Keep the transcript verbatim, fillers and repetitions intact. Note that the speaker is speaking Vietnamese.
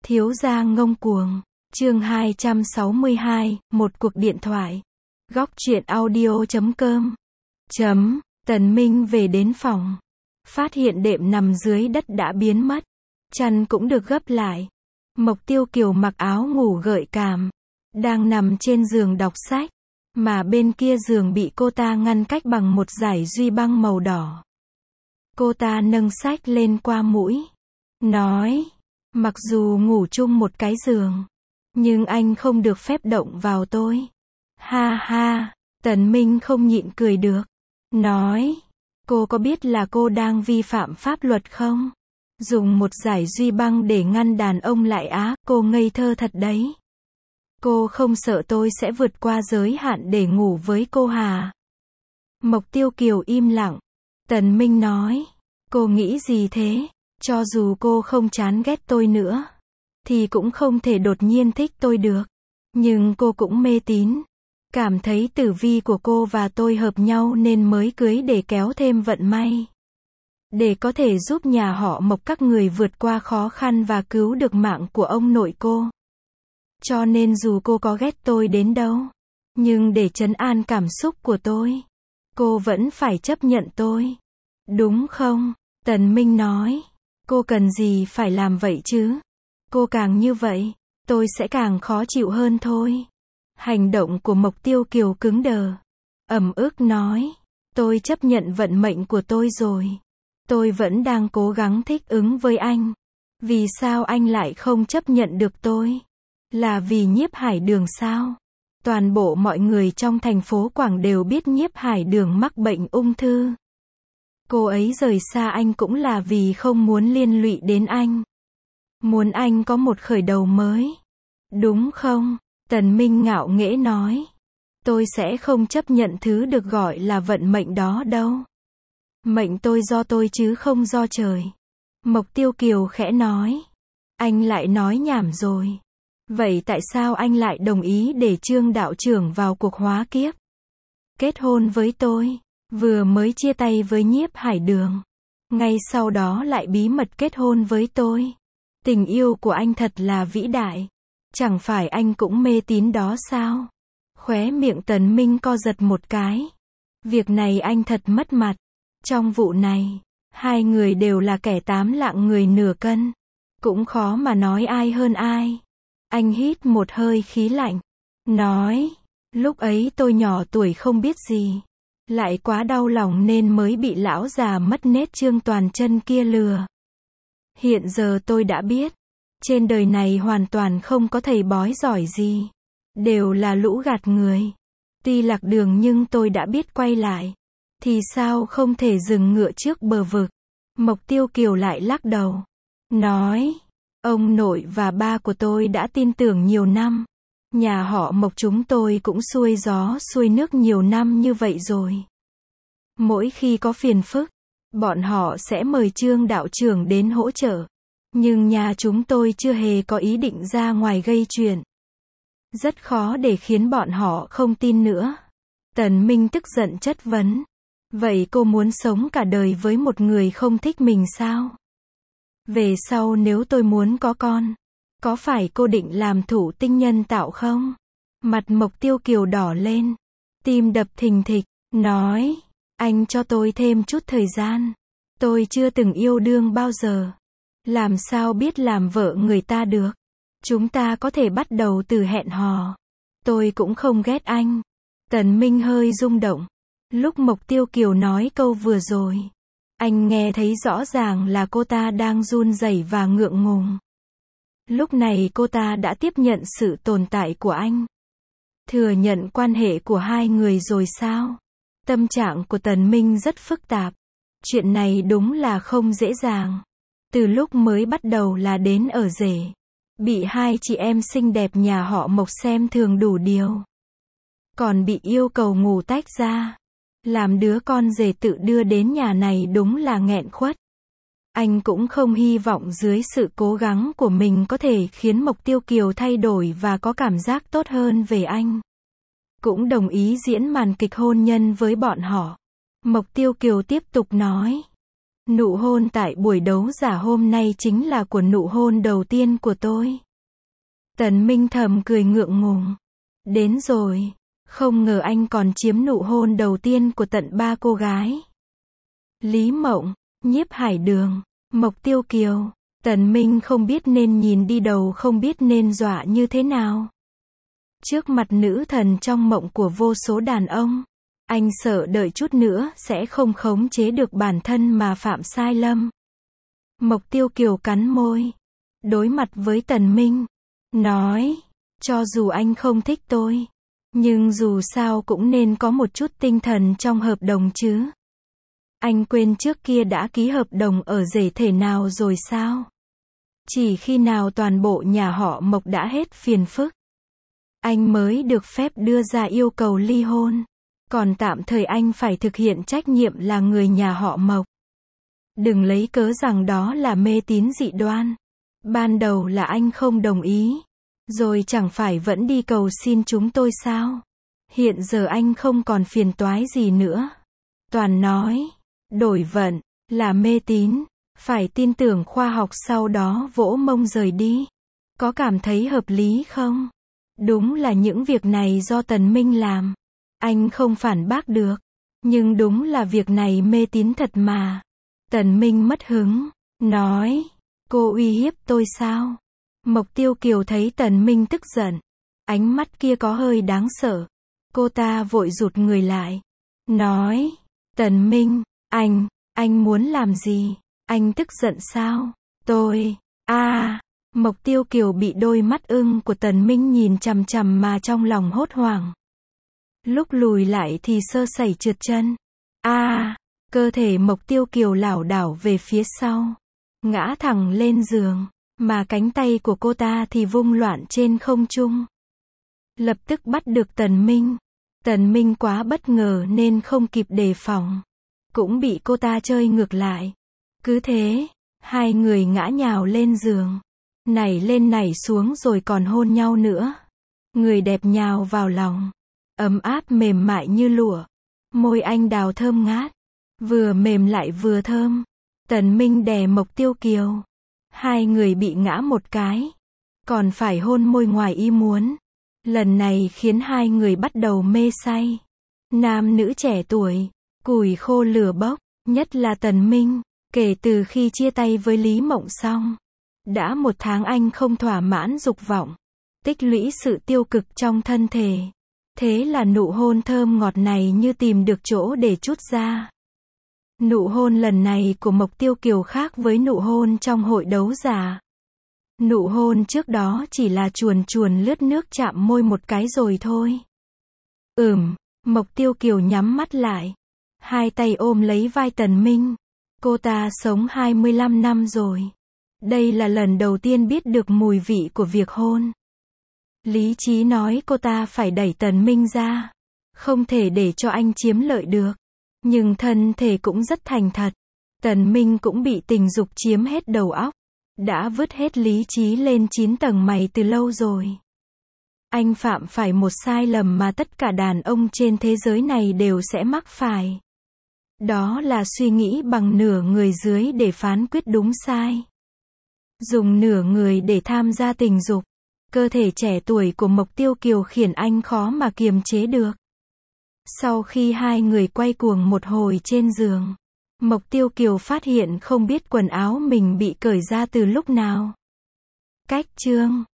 Thiếu gia ngông cuồng. Chương hai trăm sáu mươi hai, một cuộc điện thoại. Góc truyện audio chấm com. Chấm, Tần Minh về đến phòng. Phát hiện đệm nằm dưới đất đã biến mất. Chăn cũng được gấp lại. Mộc Tiêu Kiều mặc áo ngủ gợi cảm. Đang nằm trên giường đọc sách. Mà bên kia giường bị cô ta ngăn cách bằng một dải duy băng màu đỏ. Cô ta nâng sách lên qua mũi. Nói, mặc dù ngủ chung một cái giường, nhưng anh không được phép động vào tôi. Ha ha, Tần Minh không nhịn cười được. Nói, cô có biết là cô đang vi phạm pháp luật không? Dùng một dải duy băng để ngăn đàn ông lại á, cô ngây thơ thật đấy. Cô không sợ tôi sẽ vượt qua giới hạn để ngủ với cô hà? Mộc Tiêu Kiều im lặng. Tần Minh nói, cô nghĩ gì thế? Cho dù cô không chán ghét tôi nữa, thì cũng không thể đột nhiên thích tôi được. Nhưng cô cũng mê tín. Cảm thấy tử vi của cô và tôi hợp nhau nên mới cưới để kéo thêm vận may. Để có thể giúp nhà họ Mộc các người vượt qua khó khăn và cứu được mạng của ông nội cô. Cho nên dù cô có ghét tôi đến đâu, nhưng để trấn an cảm xúc của tôi, cô vẫn phải chấp nhận tôi. Đúng không? Tần Minh nói. Cô cần gì phải làm vậy chứ? Cô càng như vậy, tôi sẽ càng khó chịu hơn thôi. Hành động của Mộc Tiêu Kiều cứng đờ. Ẩm ức nói, tôi chấp nhận vận mệnh của tôi rồi. Tôi vẫn đang cố gắng thích ứng với anh. Vì sao anh lại không chấp nhận được tôi? Là vì Nhiếp Hải Đường sao? Toàn bộ mọi người trong thành phố Quảng đều biết Nhiếp Hải Đường mắc bệnh ung thư. Cô ấy rời xa anh cũng là vì không muốn liên lụy đến anh. Muốn anh có một khởi đầu mới. Đúng không? Tần Minh ngạo nghễ nói. Tôi sẽ không chấp nhận thứ được gọi là vận mệnh đó đâu. Mệnh tôi do tôi chứ không do trời. Mộc Tiêu Kiều khẽ nói. Anh lại nói nhảm rồi. Vậy tại sao anh lại đồng ý để Trương đạo trưởng vào cuộc hóa kiếp? Kết hôn với tôi. Vừa mới chia tay với Nhiếp Hải Đường. Ngay sau đó lại bí mật kết hôn với tôi. Tình yêu của anh thật là vĩ đại. Chẳng phải anh cũng mê tín đó sao? Khóe miệng Tần Minh co giật một cái. Việc này anh thật mất mặt. Trong vụ này, hai người đều là kẻ tám lạng người nửa cân. Cũng khó mà nói ai hơn ai. Anh hít một hơi khí lạnh. Nói, lúc ấy tôi nhỏ tuổi không biết gì. Lại quá đau lòng nên mới bị lão già mất nết Trương Toàn Chân kia lừa. Hiện giờ tôi đã biết. Trên đời này hoàn toàn không có thầy bói giỏi gì. Đều là lũ gạt người. Tuy lạc đường nhưng tôi đã biết quay lại. Thì sao không thể dừng ngựa trước bờ vực? Mộc Tiêu Kiều lại lắc đầu. Nói, ông nội và ba của tôi đã tin tưởng nhiều năm. Nhà họ Mộc chúng tôi cũng xuôi gió xuôi nước nhiều năm như vậy rồi. Mỗi khi có phiền phức, bọn họ sẽ mời Trương đạo trưởng đến hỗ trợ. Nhưng nhà chúng tôi chưa hề có ý định ra ngoài gây chuyện. Rất khó để khiến bọn họ không tin nữa. Tần Minh tức giận chất vấn. Vậy cô muốn sống cả đời với một người không thích mình sao? Về sau nếu tôi muốn có con, có phải cô định làm thụ tinh nhân tạo không? Mặt Mộc Tiêu Kiều đỏ lên. Tim đập thình thịch. Nói, anh cho tôi thêm chút thời gian. Tôi chưa từng yêu đương bao giờ. Làm sao biết làm vợ người ta được? Chúng ta có thể bắt đầu từ hẹn hò. Tôi cũng không ghét anh. Tần Minh hơi rung động. Lúc Mộc Tiêu Kiều nói câu vừa rồi, anh nghe thấy rõ ràng là cô ta đang run rẩy và ngượng ngùng. Lúc này cô ta đã tiếp nhận sự tồn tại của anh. Thừa nhận quan hệ của hai người rồi sao? Tâm trạng của Tần Minh rất phức tạp. Chuyện này đúng là không dễ dàng. Từ lúc mới bắt đầu là đến ở rể. Bị hai chị em xinh đẹp nhà họ Mộc xem thường đủ điều. Còn bị yêu cầu ngủ tách ra. Làm đứa con rể tự đưa đến nhà này đúng là nghẹn khuất. Anh cũng không hy vọng dưới sự cố gắng của mình có thể khiến Mộc Tiêu Kiều thay đổi và có cảm giác tốt hơn về anh. Cũng đồng ý diễn màn kịch hôn nhân với bọn họ. Mộc Tiêu Kiều tiếp tục nói. Nụ hôn tại buổi đấu giả hôm nay chính là của nụ hôn đầu tiên của tôi. Tần Minh thầm cười ngượng ngùng. Đến rồi. Không ngờ anh còn chiếm nụ hôn đầu tiên của tận ba cô gái. Lý Mộng, Nhiếp Hải Đường, Mộc Tiêu Kiều. Tần Minh không biết nên nhìn đi đầu không biết nên dọa như thế nào. Trước mặt nữ thần trong mộng của vô số đàn ông, anh sợ đợi chút nữa sẽ không khống chế được bản thân mà phạm sai lầm. Mộc Tiêu Kiều cắn môi, đối mặt với Tần Minh, nói, cho dù anh không thích tôi, nhưng dù sao cũng nên có một chút tinh thần trong hợp đồng chứ. Anh quên trước kia đã ký hợp đồng ở rể thể nào rồi sao? Chỉ khi nào toàn bộ nhà họ Mộc đã hết phiền phức, anh mới được phép đưa ra yêu cầu ly hôn. Còn tạm thời anh phải thực hiện trách nhiệm là người nhà họ Mộc. Đừng lấy cớ rằng đó là mê tín dị đoan. Ban đầu là anh không đồng ý, rồi chẳng phải vẫn đi cầu xin chúng tôi sao? Hiện giờ anh không còn phiền toái gì nữa. Toàn nói, đổi vận, là mê tín, phải tin tưởng khoa học sau đó vỗ mông rời đi. Có cảm thấy hợp lý không? Đúng là những việc này do Tần Minh làm. Anh không phản bác được. Nhưng đúng là việc này mê tín thật mà. Tần Minh mất hứng, nói, cô uy hiếp tôi sao? Mộc Tiêu Kiều thấy Tần Minh tức giận, ánh mắt kia có hơi đáng sợ. Cô ta vội rụt người lại, nói, Tần Minh, anh, anh muốn làm gì? Anh tức giận sao? Tôi, a à, Mộc Tiêu Kiều bị đôi mắt ưng của Tần Minh nhìn chằm chằm mà trong lòng hốt hoảng. Lúc lùi lại thì sơ sẩy trượt chân. a à, cơ thể Mộc Tiêu Kiều lảo đảo về phía sau, ngã thẳng lên giường, mà cánh tay của cô ta thì vung loạn trên không trung. Lập tức bắt được Tần Minh. Tần Minh quá bất ngờ nên không kịp đề phòng, cũng bị cô ta chơi ngược lại. Cứ thế, hai người ngã nhào lên giường, nảy lên nảy xuống rồi còn hôn nhau nữa. Người đẹp nhào vào lòng, ấm áp mềm mại như lụa, môi anh đào thơm ngát, vừa mềm lại vừa thơm. Tần Minh đè Mộc Tiêu Kiều, hai người bị ngã một cái, còn phải hôn môi ngoài ý muốn. Lần này khiến hai người bắt đầu mê say. Nam nữ trẻ tuổi, củi khô lửa bốc, nhất là Tần Minh, kể từ khi chia tay với Lý Mộng xong, đã một tháng anh không thỏa mãn dục vọng, tích lũy sự tiêu cực trong thân thể. Thế là nụ hôn thơm ngọt này như tìm được chỗ để trút ra. Nụ hôn lần này của Mộc Tiêu Kiều khác với nụ hôn trong hội đấu giả. Nụ hôn trước đó chỉ là chuồn chuồn lướt nước chạm môi một cái rồi thôi. Ừm, Mộc Tiêu Kiều nhắm mắt lại, hai tay ôm lấy vai Tần Minh. Cô ta sống hai mươi lăm năm rồi. Đây là lần đầu tiên biết được mùi vị của việc hôn. Lý trí nói cô ta phải đẩy Tần Minh ra, không thể để cho anh chiếm lợi được. Nhưng thân thể cũng rất thành thật. Tần Minh cũng bị tình dục chiếm hết đầu óc, đã vứt hết lý trí lên chín tầng mày từ lâu rồi. Anh phạm phải một sai lầm mà tất cả đàn ông trên thế giới này đều sẽ mắc phải. Đó là suy nghĩ bằng nửa người dưới để phán quyết đúng sai. Dùng nửa người để tham gia tình dục. Cơ thể trẻ tuổi của Mộc Tiêu Kiều khiến anh khó mà kiềm chế được. Sau khi hai người quay cuồng một hồi trên giường, Mộc Tiêu Kiều phát hiện không biết quần áo mình bị cởi ra từ lúc nào. Cách chương